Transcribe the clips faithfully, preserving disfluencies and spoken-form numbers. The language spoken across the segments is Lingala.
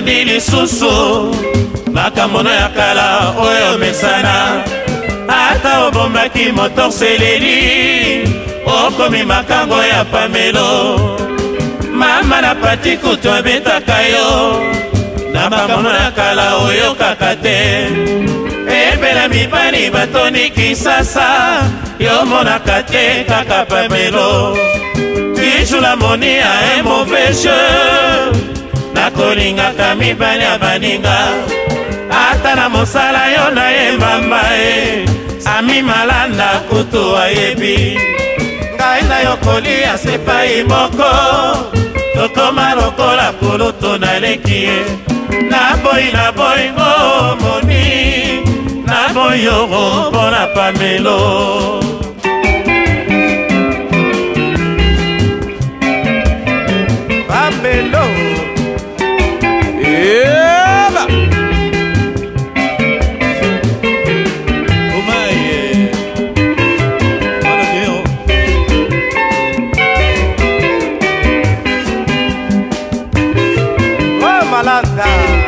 obandi lisusu makambo ya kala oyo mesana ata obombaki motor seleli okomi makango ya pamelo mama na pati kutu abetaka yo na makambo ya kala oyo kaka te ebela mibali batoni kisasa yo monaka te kaka pamelo tu la moni a un mauvais jeu nakolingaka mibali ya baninga ata na mosala yo na ye mama e ami malanda kutu ayebi ngai na yo kolia sepai moko tokoma lokola kulutu naleki ye naboyi naboyingo moni naboyoko mpona pamelo pamelo eba umaye wana keo oh malanda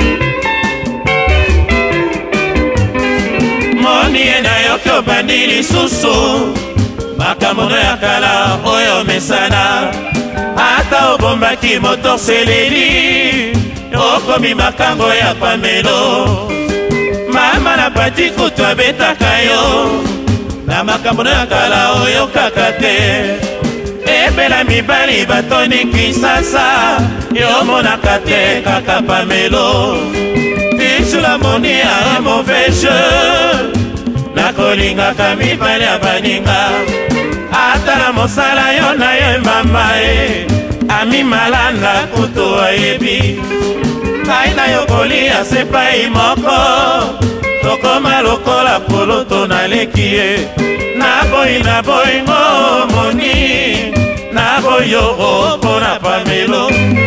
moni ena yoki obandi lisusu makambo ya kala oyo mesana ata obombaki motor seleli okomi makango ya pamelo mama na pati kutu abetaka yo na makambo ya kala oyo kaka te ebela mibali batoni kisasa yo monaka te kaka pamelo tisula moni a un mauvais jeu nakolingaka mibali ya baninga ata na mosala yo na ye mama e ami malanda kutu ayebi ngai na yo kolia sepai moko tokoma lokola poloto naleki ye naboyi naboyingo moni naboyoko mpona pamelo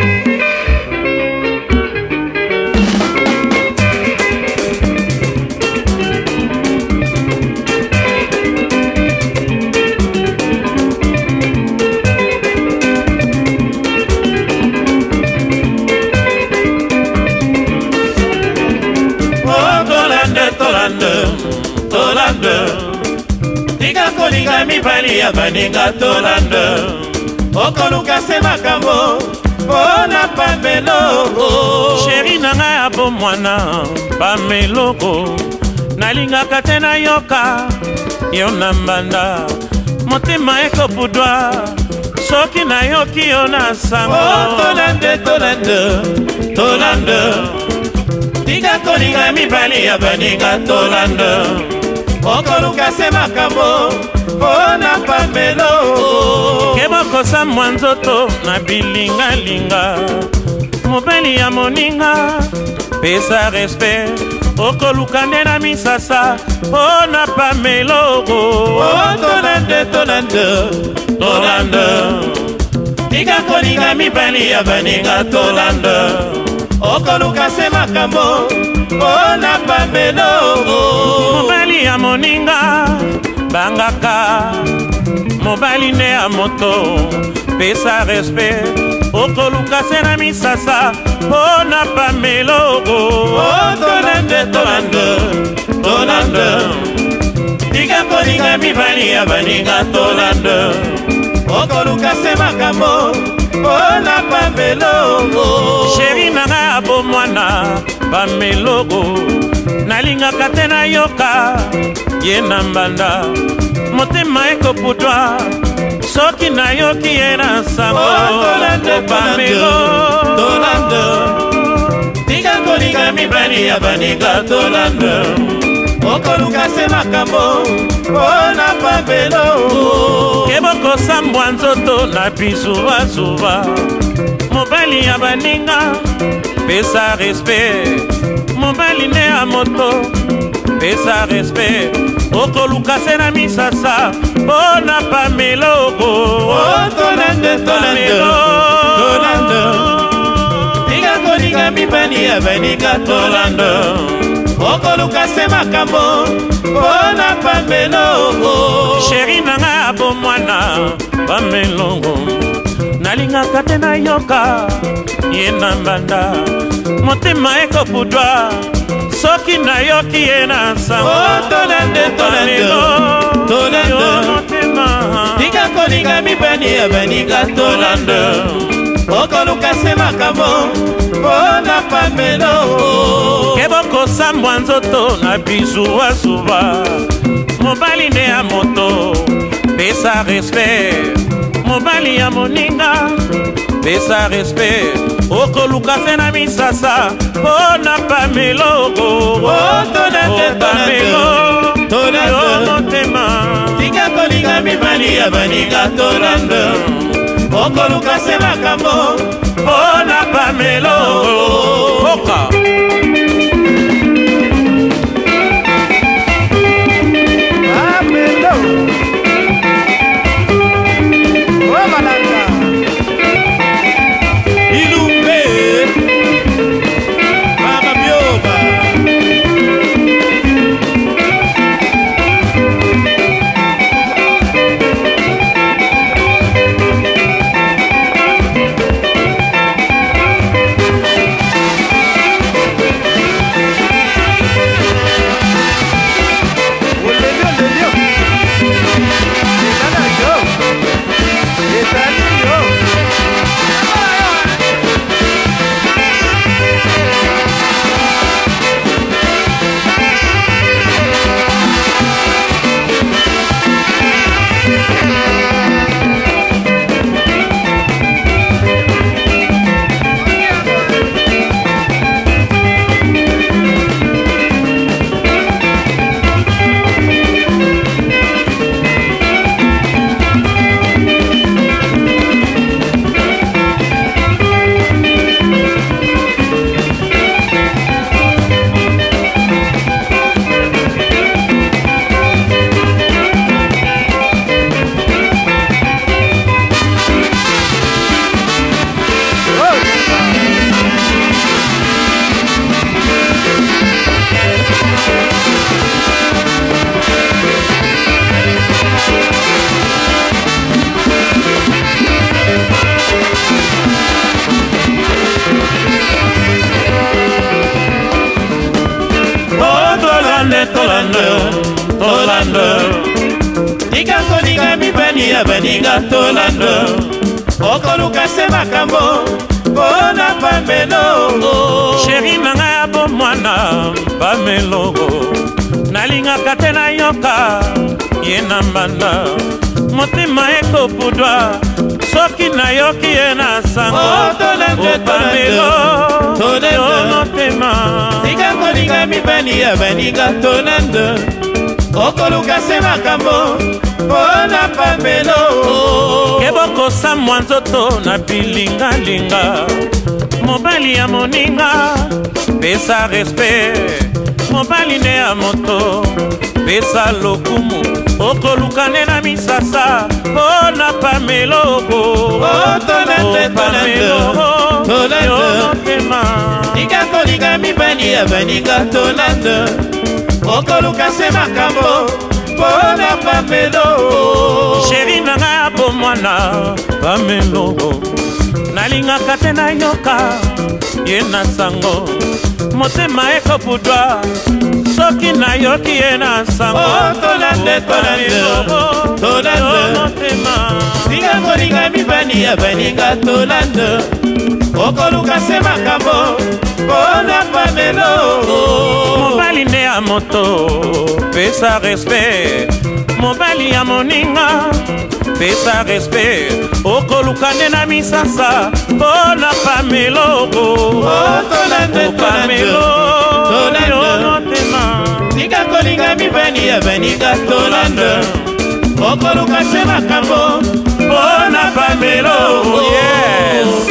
Tolande tika kolinga mibali ya baninga tolande okoluka se makambo mpona pameloko sheri nanga ya bomwana pameloko nalingaka te nayoka yo na mbanda motema ekobudwa soki nayoki yo na sango tolande tolande tolande tika kolinga mibali ya baninga tolande okoluka se makambo mpona pamelo kebokosa mwa nzoto na bilingalinga mobali ya moninga pesa respect okoluka nde na misasa mpona pamelo tolande tolande tolande tika kolinga mibali ya baninga tolande okoluka se makambo mpona pamelo mobali ya moninga bangaka mobali nde ya moto pesa respect okoluka se na misasa mpona pamelo tolande tolande tolande tika kolinga mibali ya baninga tolande okoluka se makambo mpona pameloko sheri nanga ya bomwana pameloko nalingaka te nayoka ye na mbanda motema ekopudwa soki nayoki ye na sango pamelo tolande tika kolinga mibali ya baninga tolande okoluka se makambo mpona pamelo kebokosa mbwa nzoto na bizubazuba mobali ya baninga pesa respect mobali nde ya moto pesa respect okoluka se na misasa mpona pameloko tolande tolande tolande tika kolinga mibali ya baninga tolande okoluka se makambo mpona pameloko sheri nanga ya bomwana pameloko nalinga nalingaka te nayoka ye na mbanda motema ekopudwa soki nayoki ye na nsango tolande tolande tolande motema tika kolinga mibani ya baninga tolande okoluka se makambo mpona pamelo kebokosambwa nzoto na bizuwazuwa mobali nde ya moto pesa respect mobali ya moninga pesa respect okoluka se na misasa mpona pamelo tolande motema tika kolinga mibali ya baninga tolande okoluka se makambo mpona pamelo oka pamelo o malanga ilumbe mama bioba tolande tika kolinga mibani ya baninga tolande okoluka se makambo mpona pamelo sheri nanga ya bomwana pamelogo nalingaka te nayoka ye na mbanda motema ekopudwa soki nayoki ye na sango pamelo motema tika kolinga mibani ya baninga tolande okoluka se makambo mpona pamelo kebokosamwa nzoto na bilingalinga mobali ya moninga pesa respect mobali nde ya moto pesa lokumu okoluka nde na misasa mpona pamelo motema tika kolinga mibani ya baninga tolande okoluka se makambo mpona pamelo sheri nanga ya bomwana pamelo nalingaka te nayoka ye na sango motema ekopudwa soki nayoki ye na sango tolande tolande tolande motema tika kolinga mibani ya baninga tolande okoluka se makambo mpona pamelo mobali nde ya moto pesa respect mobali ya moninga pesa respect okoluka nde na misasa mpona pamelo motema tika kolinga mibani ya baninga tolande okoluka se makambo mpona pamelo yes